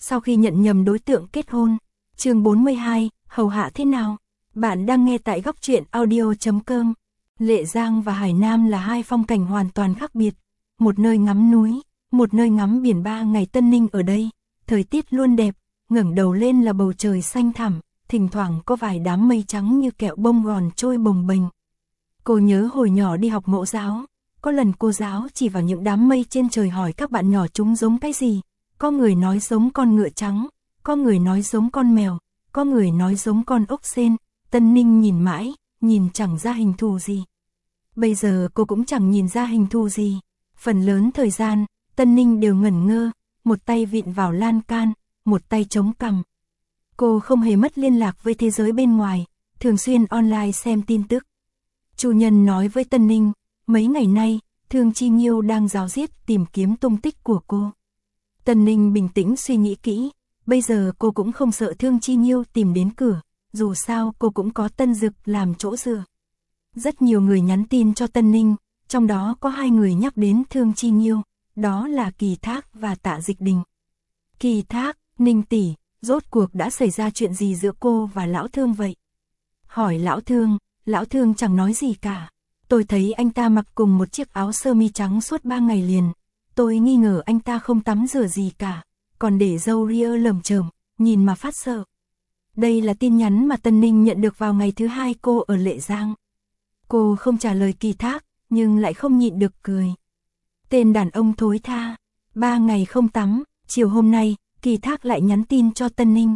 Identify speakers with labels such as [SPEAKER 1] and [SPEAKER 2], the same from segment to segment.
[SPEAKER 1] sau khi nhận nhầm đối tượng kết hôn. Chương 42, hầu hạ thế nào? Bạn đang nghe tại góc truyện audio.com. Lệ Giang và Hải Nam là hai phong cảnh hoàn toàn khác biệt. Một nơi ngắm núi, một nơi ngắm biển. 3 ngày Tân Ninh ở đây, thời tiết luôn đẹp, ngẩng đầu lên là bầu trời xanh thẳm, thỉnh thoảng có vài đám mây trắng như kẹo bông gòn trôi bồng bềnh. Cô nhớ hồi nhỏ đi học mẫu giáo, có lần cô giáo chỉ vào những đám mây trên trời hỏi các bạn nhỏ chúng giống cái gì. Có người nói giống con ngựa trắng, có người nói giống con mèo, có người nói giống con ốc sên. Tân Ninh nhìn mãi, nhìn chẳng ra hình thù gì. Bây giờ cô cũng chẳng nhìn ra hình thù gì. Phần lớn thời gian, Tân Ninh đều ngẩn ngơ, một tay vịn vào lan can, một tay chống cằm. Cô không hề mất liên lạc với thế giới bên ngoài, thường xuyên online xem tin tức. Chủ nhân nói với Tân Ninh, mấy ngày nay, Thương Chi Nghiêu đang ráo riết tìm kiếm tung tích của cô. Tân Ninh bình tĩnh suy nghĩ kỹ, bây giờ cô cũng không sợ Thương Chi Nghiêu tìm đến cửa, dù sao cô cũng có Tân Dực làm chỗ dựa. Rất nhiều người nhắn tin cho Tân Ninh, trong đó có 2 người nhắc đến Thương Chi Nghiêu, đó là Kỳ Thác và Tạ Dịch Đình. Kỳ Thác, Ninh tỷ, rốt cuộc đã xảy ra chuyện gì giữa cô và Lão Thương vậy? Hỏi Lão Thương chẳng nói gì cả. Tôi thấy anh ta mặc cùng một chiếc áo sơ mi trắng suốt 3 ngày liền. Tôi nghi ngờ anh ta không tắm rửa gì cả, còn để râu ria lởm chởm, nhìn mà phát sợ. Đây là tin nhắn mà Tân Ninh nhận được vào ngày thứ 2 cô ở Lệ Giang. Cô không trả lời Kỳ Thác, nhưng lại không nhịn được cười. Tên đàn ông thối tha, 3 ngày không tắm, chiều hôm nay, Kỳ Thác lại nhắn tin cho Tân Ninh.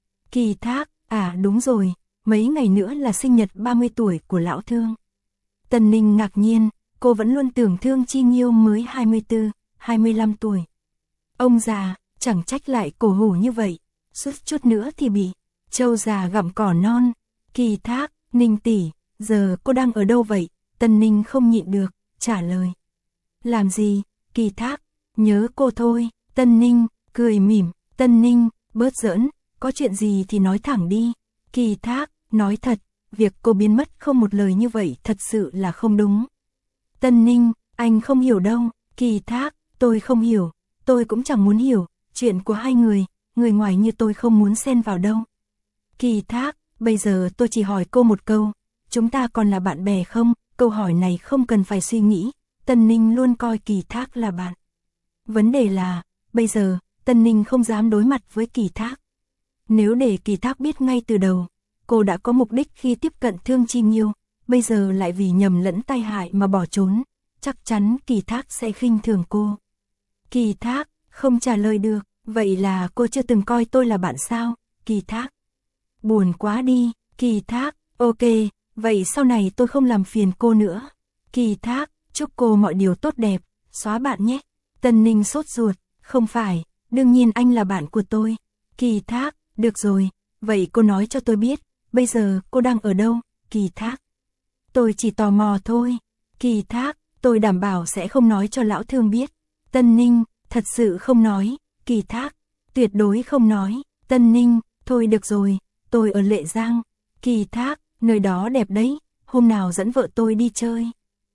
[SPEAKER 1] Kỳ Thác, à đúng rồi, mấy ngày nữa là sinh nhật 30 tuổi của Lão Thương. Tân Ninh ngạc nhiên, cô vẫn luôn tưởng Thương Chi Nghiêu mới 24, 25 tuổi. Ông già, chẳng trách lại cổ hủ như vậy, suốt chút nữa thì bị trâu già gặm cỏ non. Kỳ Thác, Ninh tỷ, giờ cô đang ở đâu vậy? Tân Ninh không nhịn được, trả lời. Làm gì? Kỳ Thác, nhớ cô thôi. Tân Ninh, cười mỉm. Tân Ninh, bớt giỡn, có chuyện gì thì nói thẳng đi. Kỳ Thác, nói thật, việc cô biến mất không một lời như vậy thật sự là không đúng. Tân Ninh, anh không hiểu đâu. Kỳ Thác, tôi không hiểu, tôi cũng chẳng muốn hiểu, chuyện của 2 người, người ngoài như tôi không muốn xen vào đâu. Kỳ Thác, bây giờ tôi chỉ hỏi cô một câu, chúng ta còn là bạn bè không? Câu hỏi này không cần phải suy nghĩ, Tân Ninh luôn coi Kỳ Thác là bạn. Vấn đề là, bây giờ, Tân Ninh không dám đối mặt với Kỳ Thác. Nếu để Kỳ Thác biết ngay từ đầu, cô đã có mục đích khi tiếp cận Thương Chi Nghiêu, bây giờ lại vì nhầm lẫn tai hại mà bỏ trốn, chắc chắn Kỳ Thác sẽ khinh thường cô. Kỳ Thác, không trả lời được, vậy là cô chưa từng coi tôi là bạn sao? Kỳ Thác, buồn quá đi. Kỳ Thác, ok, vậy sau này tôi không làm phiền cô nữa. Kỳ Thác, chúc cô mọi điều tốt đẹp, xóa bạn nhé. Tân Ninh sốt ruột, không phải, đương nhiên anh là bạn của tôi. Kỳ Thác, được rồi, vậy cô nói cho tôi biết, bây giờ cô đang ở đâu? Kỳ Thác, tôi chỉ tò mò thôi. Kỳ Thác, tôi đảm bảo sẽ không nói cho Lão Thương biết. Tân Ninh, thật sự không nói. Kỳ Thác, tuyệt đối không nói. Tân Ninh, thôi được rồi, tôi ở Lệ Giang. Kỳ Thác, nơi đó đẹp đấy, hôm nào dẫn vợ tôi đi chơi.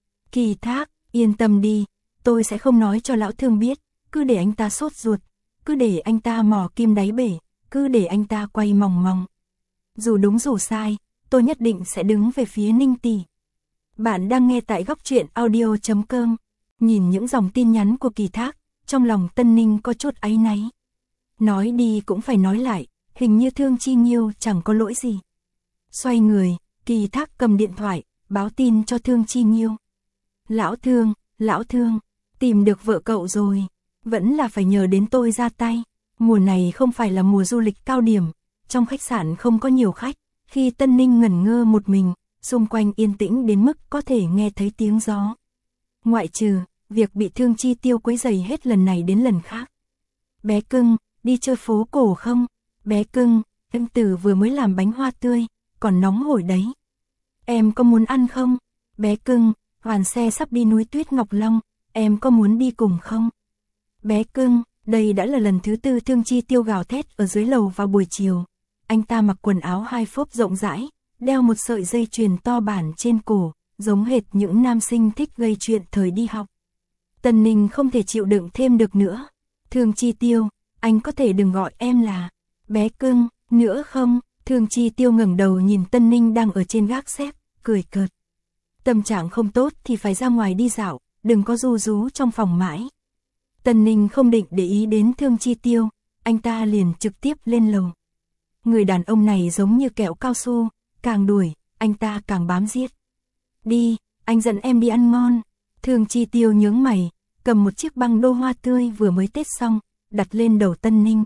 [SPEAKER 1] Kỳ Thác, yên tâm đi, tôi sẽ không nói cho Lão Thương biết, cứ để anh ta sốt ruột, cứ để anh ta mò kim đáy bể, cứ để anh ta quay mòng mòng. Dù đúng dù sai, tôi nhất định sẽ đứng về phía Ninh tỷ. Bạn đang nghe tại góc truyện audio.com. Nhìn những dòng tin nhắn của Kỳ Thác, trong lòng Tân Ninh có chút áy náy. Nói đi cũng phải nói lại, hình như Thương Chi Nghiêu chẳng có lỗi gì. Xoay người, Kỳ Thác cầm điện thoại, báo tin cho Thương Chi Nghiêu. Lão Thương, tìm được vợ cậu rồi, vẫn là phải nhờ đến tôi ra tay. Mùa này không phải là mùa du lịch cao điểm, trong khách sạn không có nhiều khách. Khi Tân Ninh ngẩn ngơ một mình, xung quanh yên tĩnh đến mức có thể nghe thấy tiếng gió. Ngoại trừ, việc bị Thương Chi Tiêu quấy rầy hết lần này đến lần khác. Bé cưng, đi chơi phố cổ không? Bé cưng, em Tử vừa mới làm bánh hoa tươi, còn nóng hổi đấy. Em có muốn ăn không? Bé cưng, Hoàn xe sắp đi núi Tuyết Ngọc Long, em có muốn đi cùng không? Bé cưng, đây đã là lần thứ 4 Thương Chi Tiêu gào thét ở dưới lầu vào buổi chiều. Anh ta mặc quần áo 2 phốp rộng rãi, đeo một sợi dây chuyền to bản trên cổ, giống hệt những nam sinh thích gây chuyện thời đi học. Tân Ninh không thể chịu đựng thêm được nữa. Thương Chi Tiêu, anh có thể đừng gọi em là bé cưng nữa không? Thương Chi Tiêu ngẩng đầu nhìn Tân Ninh đang ở trên gác xếp, cười cợt. Tâm trạng không tốt thì phải ra ngoài đi dạo, đừng có ru rú trong phòng mãi. Tân Ninh không định để ý đến Thương Chi Tiêu, anh ta liền trực tiếp lên lầu. Người đàn ông này giống như kẹo cao su, càng đuổi, anh ta càng bám giết. Đi, anh dẫn em đi ăn ngon. Thương Chi Tiêu nhướng mày, cầm một chiếc băng đô hoa tươi vừa mới tết xong, đặt lên đầu Tân Ninh.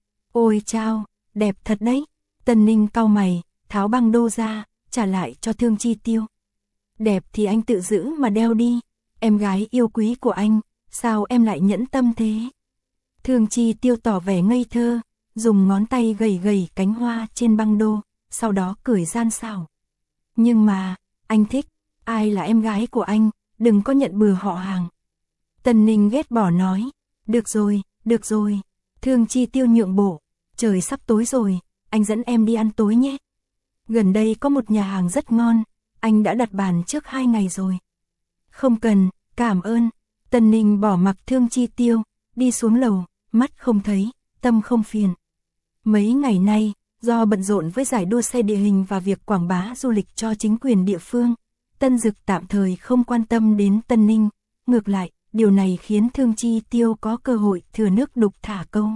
[SPEAKER 1] Ôi chao, đẹp thật đấy. Tân Ninh cau mày, tháo băng đô ra, trả lại cho Thương Chi Tiêu. Đẹp thì anh tự giữ mà đeo đi, em gái yêu quý của anh, sao em lại nhẫn tâm thế? Thương Chi Tiêu tỏ vẻ ngây thơ, dùng ngón tay gầy gầy cánh hoa trên băng đô, sau đó cười gian xảo. Nhưng mà, anh thích, ai là em gái của anh, đừng có nhận bừa họ hàng. Tân Ninh ghét bỏ nói, được rồi. Thương Chi Tiêu nhượng bộ, trời sắp tối rồi, anh dẫn em đi ăn tối nhé. Gần đây có một nhà hàng rất ngon, anh đã đặt bàn trước 2 ngày rồi. Không cần, cảm ơn. Tân Ninh bỏ mặc Thương Chi Tiêu, đi xuống lầu, mắt không thấy, tâm không phiền. Mấy ngày nay, do bận rộn với giải đua xe địa hình và việc quảng bá du lịch cho chính quyền địa phương, Tân Dực tạm thời không quan tâm đến Tân Ninh. Ngược lại, điều này khiến Thương Chi Tiêu có cơ hội thừa nước đục thả câu.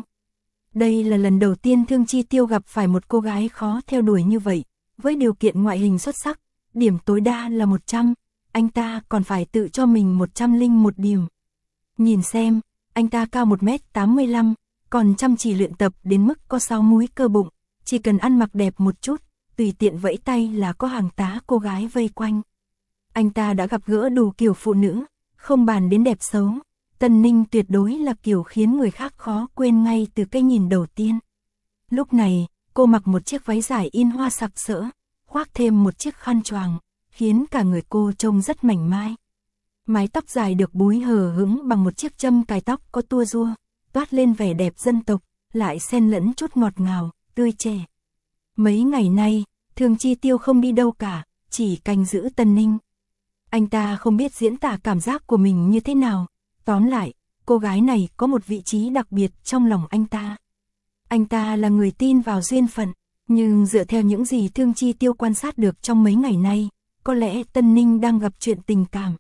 [SPEAKER 1] Đây là lần đầu tiên Thương Chi Tiêu gặp phải một cô gái khó theo đuổi như vậy, với điều kiện ngoại hình xuất sắc, điểm tối đa là 100, anh ta còn phải tự cho mình 101 điểm. Nhìn xem, anh ta cao 1m85, còn chăm chỉ luyện tập đến mức có 6 múi cơ bụng, chỉ cần ăn mặc đẹp một chút, tùy tiện vẫy tay là có hàng tá cô gái vây quanh. Anh ta đã gặp gỡ đủ kiểu phụ nữ, không bàn đến đẹp xấu, Tân Ninh tuyệt đối là kiểu khiến người khác khó quên ngay từ cái nhìn đầu tiên. Lúc này, cô mặc một chiếc váy dài in hoa sặc sỡ, khoác thêm một chiếc khăn choàng, khiến cả người cô trông rất mảnh mai. Mái tóc dài được búi hờ hững bằng một chiếc châm cài tóc có tua rua, toát lên vẻ đẹp dân tộc, lại xen lẫn chút ngọt ngào, tươi trẻ. Mấy ngày nay, Thương Chi Tiêu không đi đâu cả, chỉ canh giữ Tân Ninh. Anh ta không biết diễn tả cảm giác của mình như thế nào, tóm lại, cô gái này có một vị trí đặc biệt trong lòng anh ta. Anh ta là người tin vào duyên phận, nhưng dựa theo những gì Thương Chi Tiêu quan sát được trong mấy ngày nay, có lẽ Tân Ninh đang gặp chuyện tình cảm.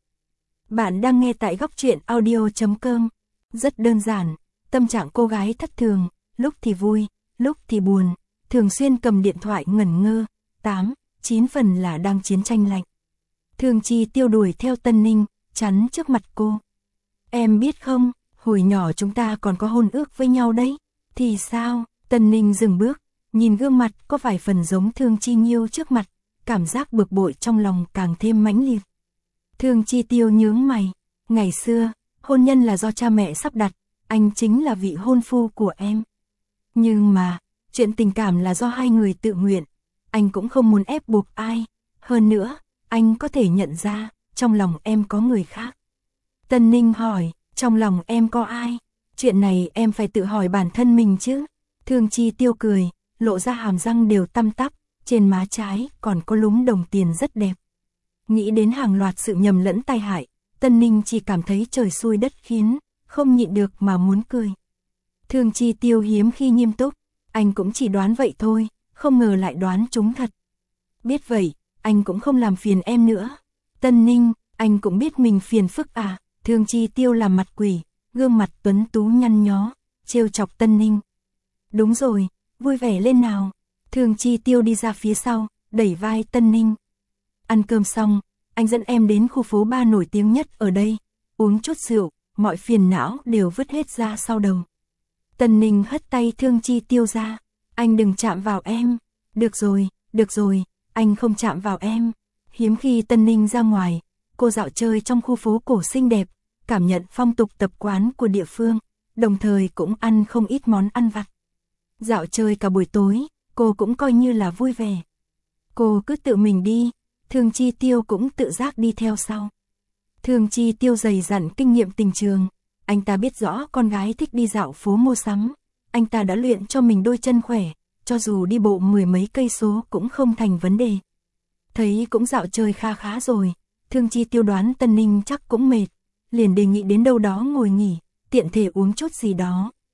[SPEAKER 1] Bạn đang nghe tại góc truyện audio.com. Rất đơn giản, tâm trạng cô gái thất thường, lúc thì vui, lúc thì buồn, thường xuyên cầm điện thoại ngẩn ngơ, 8-9 phần là đang chiến tranh lạnh. Thương Chi Tiêu đuổi theo Tân Ninh, chắn trước mặt cô. Em biết không, hồi nhỏ chúng ta còn có hôn ước với nhau đấy. Thì sao? Tân Ninh dừng bước, nhìn gương mặt có vài phần giống Thương Chi Nhiêu trước mặt, cảm giác bực bội trong lòng càng thêm mãnh liệt. Thương Chi Tiêu nhướng mày, ngày xưa, hôn nhân là do cha mẹ sắp đặt, anh chính là vị hôn phu của em. Nhưng mà, chuyện tình cảm là do hai người tự nguyện, anh cũng không muốn ép buộc ai, hơn nữa, anh có thể nhận ra, trong lòng em có người khác. Tân Ninh hỏi, trong lòng em có ai? Chuyện này em phải tự hỏi bản thân mình chứ. Thương Chi Tiêu cười, lộ ra hàm răng đều tăm tắp, trên má trái còn có lúm đồng tiền rất đẹp. Nghĩ đến hàng loạt sự nhầm lẫn tai hại, Tân Ninh chỉ cảm thấy trời xui đất khiến, không nhịn được mà muốn cười. Thương Chi Tiêu hiếm khi nghiêm túc, anh cũng chỉ đoán vậy thôi, không ngờ lại đoán trúng thật. Biết vậy, anh cũng không làm phiền em nữa. Tân Ninh, anh cũng biết mình phiền phức à? Thương Chi Tiêu làm mặt quỷ, gương mặt tuấn tú nhăn nhó, trêu chọc Tân Ninh. Đúng rồi, vui vẻ lên nào. Thương Chi Tiêu đi ra phía sau, đẩy vai Tân Ninh. Ăn cơm xong, anh dẫn em đến khu phố bar nổi tiếng nhất ở đây, uống chút rượu, mọi phiền não đều vứt hết ra sau đầu. Tân Ninh hất tay Thương Chi Tiêu ra, anh đừng chạm vào em. Được rồi, anh không chạm vào em. Hiếm khi Tân Ninh ra ngoài, cô dạo chơi trong khu phố cổ xinh đẹp, cảm nhận phong tục tập quán của địa phương, đồng thời cũng ăn không ít món ăn vặt. Dạo chơi cả buổi tối, cô cũng coi như là vui vẻ. Cô cứ tự mình đi, Thương Chi Tiêu cũng tự giác đi theo sau. Thương Chi Tiêu dày dặn kinh nghiệm tình trường, anh ta biết rõ con gái thích đi dạo phố mua sắm, anh ta đã luyện cho mình đôi chân khỏe, cho dù đi bộ 10 mấy cây số cũng không thành vấn đề. Thấy cũng dạo chơi khá rồi, Thương Chi Tiêu đoán Tân Ninh chắc cũng mệt, liền đề nghị đến đâu đó ngồi nghỉ, tiện thể uống chút gì đó.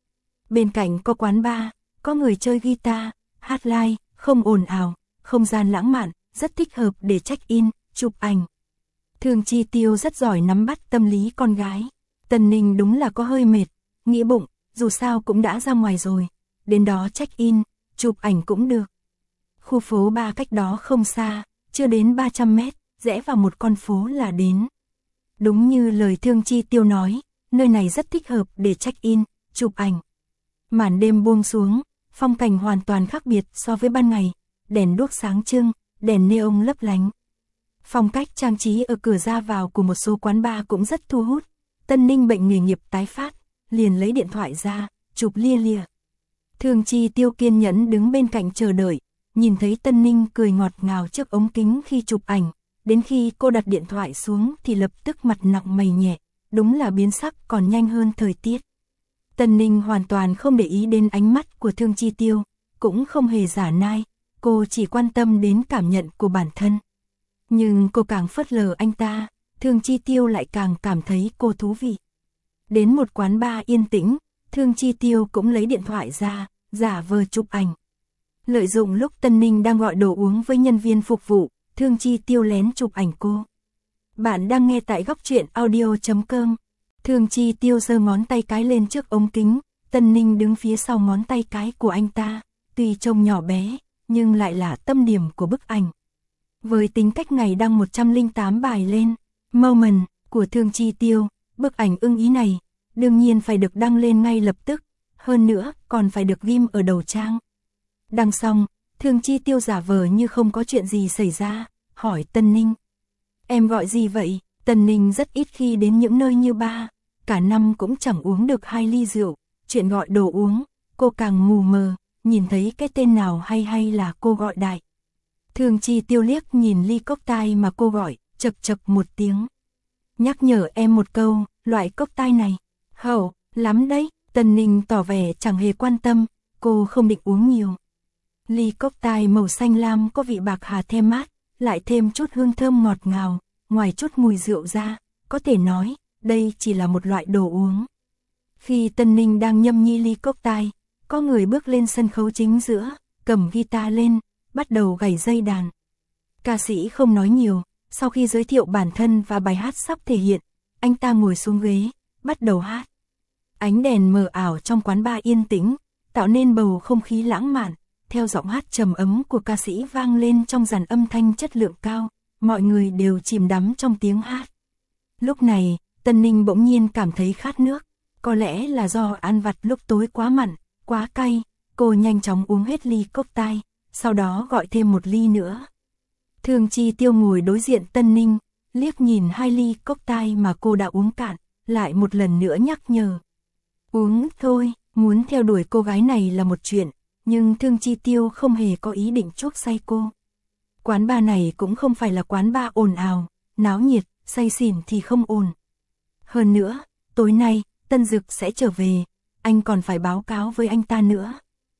[SPEAKER 1] Bên cạnh có quán bar, có người chơi guitar, hát live, không ồn ào, không gian lãng mạn, rất thích hợp để check-in, chụp ảnh. Thường Chi Tiêu rất giỏi nắm bắt tâm lý con gái. Tần Ninh đúng là có hơi mệt, nghĩ bụng, dù sao cũng đã ra ngoài rồi, đến đó check-in, chụp ảnh cũng được. Khu phố Ba cách đó không xa, chưa đến 300 mét, rẽ vào một con phố là đến. Đúng như lời Thường Chi Tiêu nói, nơi này rất thích hợp để check-in, chụp ảnh. Màn đêm buông xuống, phong cảnh hoàn toàn khác biệt so với ban ngày, đèn đuốc sáng trưng, đèn neon lấp lánh. Phong cách trang trí ở cửa ra vào của một số quán bar cũng rất thu hút. Tân Ninh bệnh nghề nghiệp tái phát, liền lấy điện thoại ra, chụp lia lịa. Thường Chi Tiêu kiên nhẫn đứng bên cạnh chờ đợi, nhìn thấy Tân Ninh cười ngọt ngào trước ống kính khi chụp ảnh, đến khi cô đặt điện thoại xuống thì lập tức mặt nặng mày nhẹ, đúng là biến sắc còn nhanh hơn thời tiết. Tân Ninh hoàn toàn không để ý đến ánh mắt của Thường Chi Tiêu, cũng không hề giả nai, cô chỉ quan tâm đến cảm nhận của bản thân. Nhưng cô càng phớt lờ anh ta, Thường Chi Tiêu lại càng cảm thấy cô thú vị. Đến một quán bar yên tĩnh, Thường Chi Tiêu cũng lấy điện thoại ra, giả vờ chụp ảnh. Lợi dụng lúc Tân Ninh đang gọi đồ uống với nhân viên phục vụ, Thường Chi Tiêu lén chụp ảnh cô. Bạn đang nghe tại góc truyện audio.com. Thường Chi Tiêu giơ ngón tay cái lên trước ống kính, Tân Ninh đứng phía sau ngón tay cái của anh ta, tuy trông nhỏ bé, nhưng lại là tâm điểm của bức ảnh. Với tính cách ngày đăng 108 bài lên, moment của Thường Chi Tiêu, bức ảnh ưng ý này, đương nhiên phải được đăng lên ngay lập tức, hơn nữa còn phải được ghim ở đầu trang. Đăng xong, Thường Chi Tiêu giả vờ như không có chuyện gì xảy ra, hỏi Tân Ninh. Em gọi gì vậy? Tân Ninh rất ít khi đến những nơi như bar, cả năm cũng chẳng uống được 2 ly rượu, chuyện gọi đồ uống, cô càng mù mờ, nhìn thấy cái tên nào hay hay là cô gọi đại. Thường Chi Tiêu liếc nhìn ly cocktail mà cô gọi, chậc chậc một tiếng. Nhắc nhở em một câu, loại cocktail này, hậu, lắm đấy. Tân Ninh tỏ vẻ chẳng hề quan tâm, cô không định uống nhiều. Ly cocktail màu xanh lam có vị bạc hà thêm mát, lại thêm chút hương thơm ngọt ngào, ngoài chút mùi rượu ra, có thể nói, đây chỉ là một loại đồ uống. Khi Tân Ninh đang nhâm nhi ly cocktail, có người bước lên sân khấu chính giữa, cầm guitar lên, bắt đầu gảy dây đàn. Ca sĩ không nói nhiều, sau khi giới thiệu bản thân và bài hát sắp thể hiện, anh ta ngồi xuống ghế, bắt đầu hát. Ánh đèn mờ ảo trong quán bar yên tĩnh, tạo nên bầu không khí lãng mạn, theo giọng hát trầm ấm của ca sĩ vang lên trong dàn âm thanh chất lượng cao, mọi người đều chìm đắm trong tiếng hát. Lúc này, Tân Ninh bỗng nhiên cảm thấy khát nước, có lẽ là do ăn vặt lúc tối quá mặn, quá cay, cô nhanh chóng uống hết ly cocktail, sau đó gọi thêm một ly nữa. Thường Chi Tiêu ngồi đối diện Tân Ninh, liếc nhìn 2 ly cocktail mà cô đã uống cạn, lại một lần nữa nhắc nhở. Uống thôi, muốn theo đuổi cô gái này là một chuyện, nhưng Thường Chi Tiêu không hề có ý định chuốc say cô. Quán bar này cũng không phải là quán bar ồn ào, náo nhiệt, say xỉn thì không ồn. Hơn nữa, tối nay, Tân Dực sẽ trở về, anh còn phải báo cáo với anh ta nữa.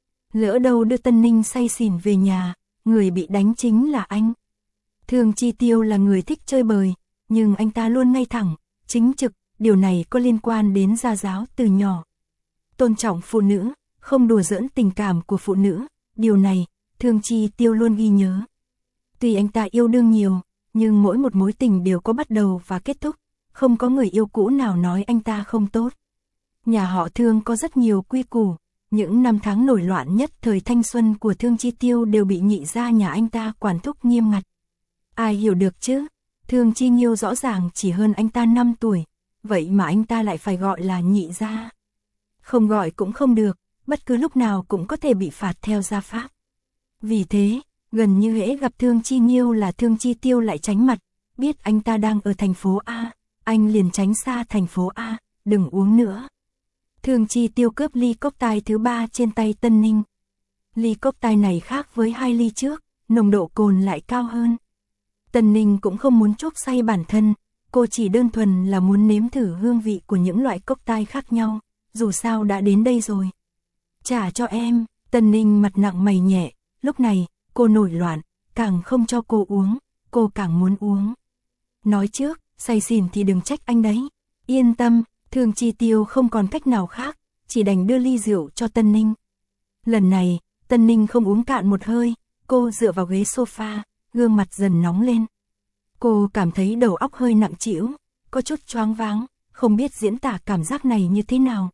[SPEAKER 1] Lỡ đâu đưa Tân Ninh say xỉn về nhà, người bị đánh chính là anh. Thường Chi Tiêu là người thích chơi bời, nhưng anh ta luôn ngay thẳng, chính trực, điều này có liên quan đến gia giáo từ nhỏ. Tôn trọng phụ nữ, không đùa giỡn tình cảm của phụ nữ, điều này, Thường Chi Tiêu luôn ghi nhớ. Tuy anh ta yêu đương nhiều, nhưng mỗi một mối tình đều có bắt đầu và kết thúc, không có người yêu cũ nào nói anh ta không tốt. Nhà họ Thường có rất nhiều quy củ, những năm tháng nổi loạn nhất thời thanh xuân của Thường Chi Tiêu đều bị nhị gia nhà anh ta quản thúc nghiêm ngặt. Ai hiểu được chứ, Thường Chi Nhiêu rõ ràng chỉ hơn anh ta 5 tuổi, vậy mà anh ta lại phải gọi là nhị gia. Không gọi cũng không được, bất cứ lúc nào cũng có thể bị phạt theo gia pháp. Vì thế, gần như hễ gặp Thường Chi Nhiêu là Thường Chi Tiêu lại tránh mặt, biết anh ta đang ở thành phố A, anh liền tránh xa thành phố A, đừng uống nữa. Thường Chi Tiêu cướp ly cocktail thứ 3 trên tay Tân Ninh. Ly cocktail này khác với 2 ly trước, nồng độ cồn lại cao hơn. Tân Ninh cũng không muốn chuốc say bản thân, cô chỉ đơn thuần là muốn nếm thử hương vị của những loại cocktail khác nhau, dù sao đã đến đây rồi. Trả cho em, Tân Ninh mặt nặng mày nhẹ, lúc này, cô nổi loạn, càng không cho cô uống, cô càng muốn uống. Nói trước, say xỉn thì đừng trách anh đấy. Yên tâm, Thường Chi Tiêu không còn cách nào khác, chỉ đành đưa ly rượu cho Tân Ninh. Lần này, Tân Ninh không uống cạn một hơi, cô dựa vào ghế sofa, gương mặt dần nóng lên. Cô cảm thấy đầu óc hơi nặng trĩu, có chút choáng váng, không biết diễn tả cảm giác này như thế nào.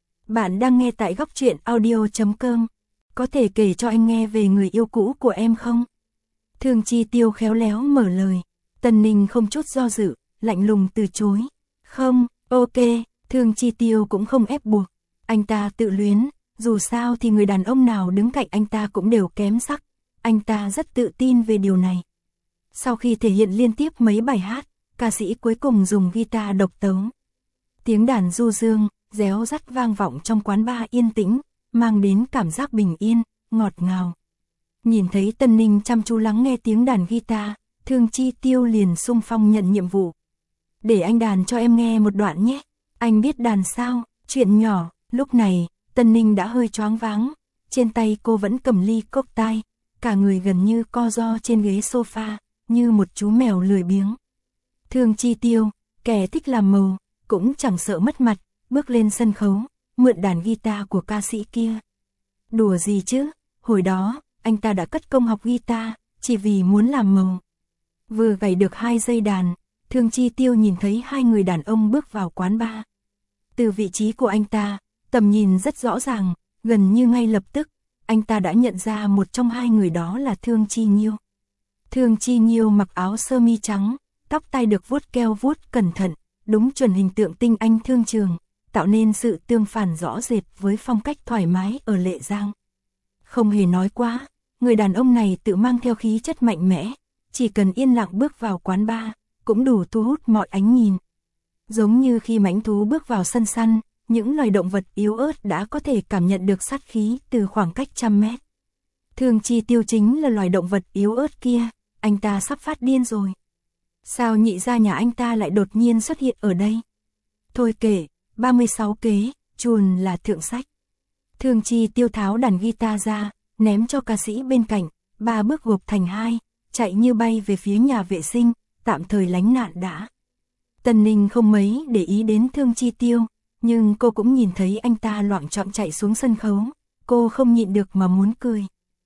[SPEAKER 1] Bạn đang nghe tại Góc Truyện Audio.com. Có thể kể cho anh nghe về người yêu cũ của em không? Thương Chi Tiêu khéo léo mở lời. Tân Ninh không chút do dự, lạnh lùng từ chối. Không, ok, Thương Chi Tiêu cũng không ép buộc. Anh ta tự luyến, dù sao thì người đàn ông nào đứng cạnh anh ta cũng đều kém sắc. Anh ta rất tự tin về điều này. Sau khi thể hiện liên tiếp mấy bài hát, ca sĩ cuối cùng dùng guitar độc tấu. Tiếng đàn du dương, réo rắt vang vọng trong quán bar yên tĩnh, mang đến cảm giác bình yên, ngọt ngào. Nhìn thấy Tân Ninh chăm chú lắng nghe tiếng đàn guitar, Thương Chi Tiêu liền xung phong nhận nhiệm vụ. Để anh đàn cho em nghe một đoạn nhé. Anh biết đàn sao? Chuyện nhỏ. Lúc này, Tân Ninh đã hơi choáng váng. Trên tay cô vẫn cầm ly cocktail, cả người gần như co ro trên ghế sofa, như một chú mèo lười biếng. Thương Chi Tiêu, kẻ thích làm màu, cũng chẳng sợ mất mặt, bước lên sân khấu, mượn đàn guitar của ca sĩ kia. Đùa gì chứ, hồi đó, anh ta đã cất công học guitar, chỉ vì muốn làm màu. Vừa gảy được 2 dây đàn, Thương Chi Tiêu nhìn thấy 2 người đàn ông bước vào quán bar. Từ vị trí của anh ta, tầm nhìn rất rõ ràng, gần như ngay lập tức, anh ta đã nhận ra một trong 2 người đó là Thương Chi Nhiêu. Thương Chi Nhiêu mặc áo sơ mi trắng, tóc tai được vuốt keo vuốt cẩn thận, đúng chuẩn hình tượng tinh anh thương trường, tạo nên sự tương phản rõ rệt với phong cách thoải mái ở Lệ Giang. Không hề nói quá, người đàn ông này tự mang theo khí chất mạnh mẽ, chỉ cần yên lặng bước vào quán bar, cũng đủ thu hút mọi ánh nhìn. Giống như khi mãnh thú bước vào sân săn, những loài động vật yếu ớt đã có thể cảm nhận được sát khí từ khoảng cách trăm mét. Thương Chi Tiêu chính là loài động vật yếu ớt kia, anh ta sắp phát điên rồi. Sao nhị gia nhà anh ta lại đột nhiên xuất hiện ở đây? Thôi kể, 36 kế, chuồn là thượng sách. Thương Chi Tiêu tháo đàn guitar ra, ném cho ca sĩ bên cạnh, 3 bước gộp thành 2, chạy như bay về phía nhà vệ sinh, tạm thời lánh nạn đã. Tân Ninh không mấy để ý đến Thương Chi Tiêu, nhưng cô cũng nhìn thấy anh ta loạng choạng chạy xuống sân khấu, cô không nhịn được mà muốn cười.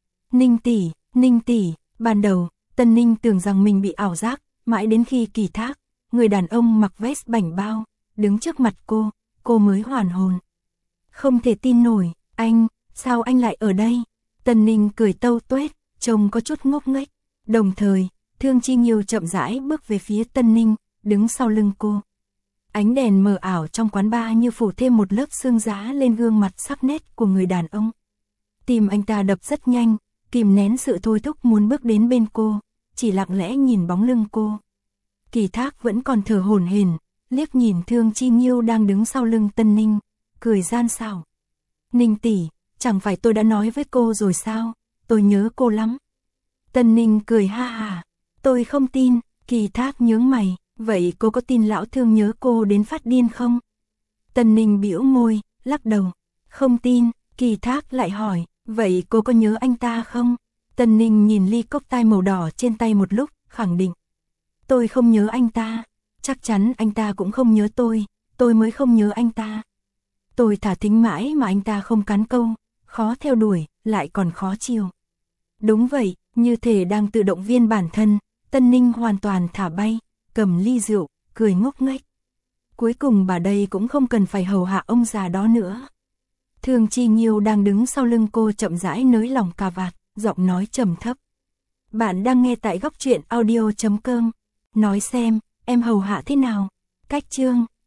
[SPEAKER 1] Ninh tỷ, ban đầu, Tân Ninh tưởng rằng mình bị ảo giác, mãi đến khi Kỳ Thác, người đàn ông mặc vest bảnh bao, đứng trước mặt cô mới hoàn hồn. Không thể tin nổi, sao anh lại ở đây? Tân Ninh cười tâu tuét, trông có chút ngốc nghếch. Đồng thời, Thương Chi Nhiêu chậm rãi bước về phía Tân Ninh, đứng sau lưng cô. Ánh đèn mờ ảo trong quán bar như phủ thêm một lớp sương giá lên gương mặt sắc nét của người đàn ông. Tim anh ta đập rất nhanh, kìm nén sự thôi thúc muốn bước đến bên cô, chỉ lặng lẽ nhìn bóng lưng cô. Kỳ Thác vẫn còn thở hổn hển, liếc nhìn Thương Chi Nhiêu đang đứng sau lưng Tân Ninh, cười gian xảo. Ninh tỷ, chẳng phải tôi đã nói với cô rồi sao, tôi nhớ cô lắm. Tân Ninh cười ha hà, tôi không tin. Kỳ Thác nhướng mày, vậy cô có tin lão Thương nhớ cô đến phát điên không? Tân Ninh bĩu môi, lắc đầu, không tin. Kỳ Thác lại hỏi, vậy cô có nhớ anh ta không? Tân Ninh nhìn ly cocktail màu đỏ trên tay một lúc, khẳng định. Tôi không nhớ anh ta, chắc chắn anh ta cũng không nhớ tôi mới không nhớ anh ta. Tôi thả thính mãi mà anh ta không cắn câu, khó theo đuổi, lại còn khó chiều. Đúng vậy, như thể đang tự động viên bản thân, Tân Ninh hoàn toàn thả bay, cầm ly rượu, cười ngốc nghếch. Cuối cùng bà đây cũng không cần phải hầu hạ ông già đó nữa. Thương Chi Nhiêu đang đứng sau lưng cô chậm rãi nới lỏng cà vạt, giọng nói trầm thấp. Bạn đang nghe tại Góc Truyện Audio.com. Nói xem, em hầu hạ thế nào? Cách chương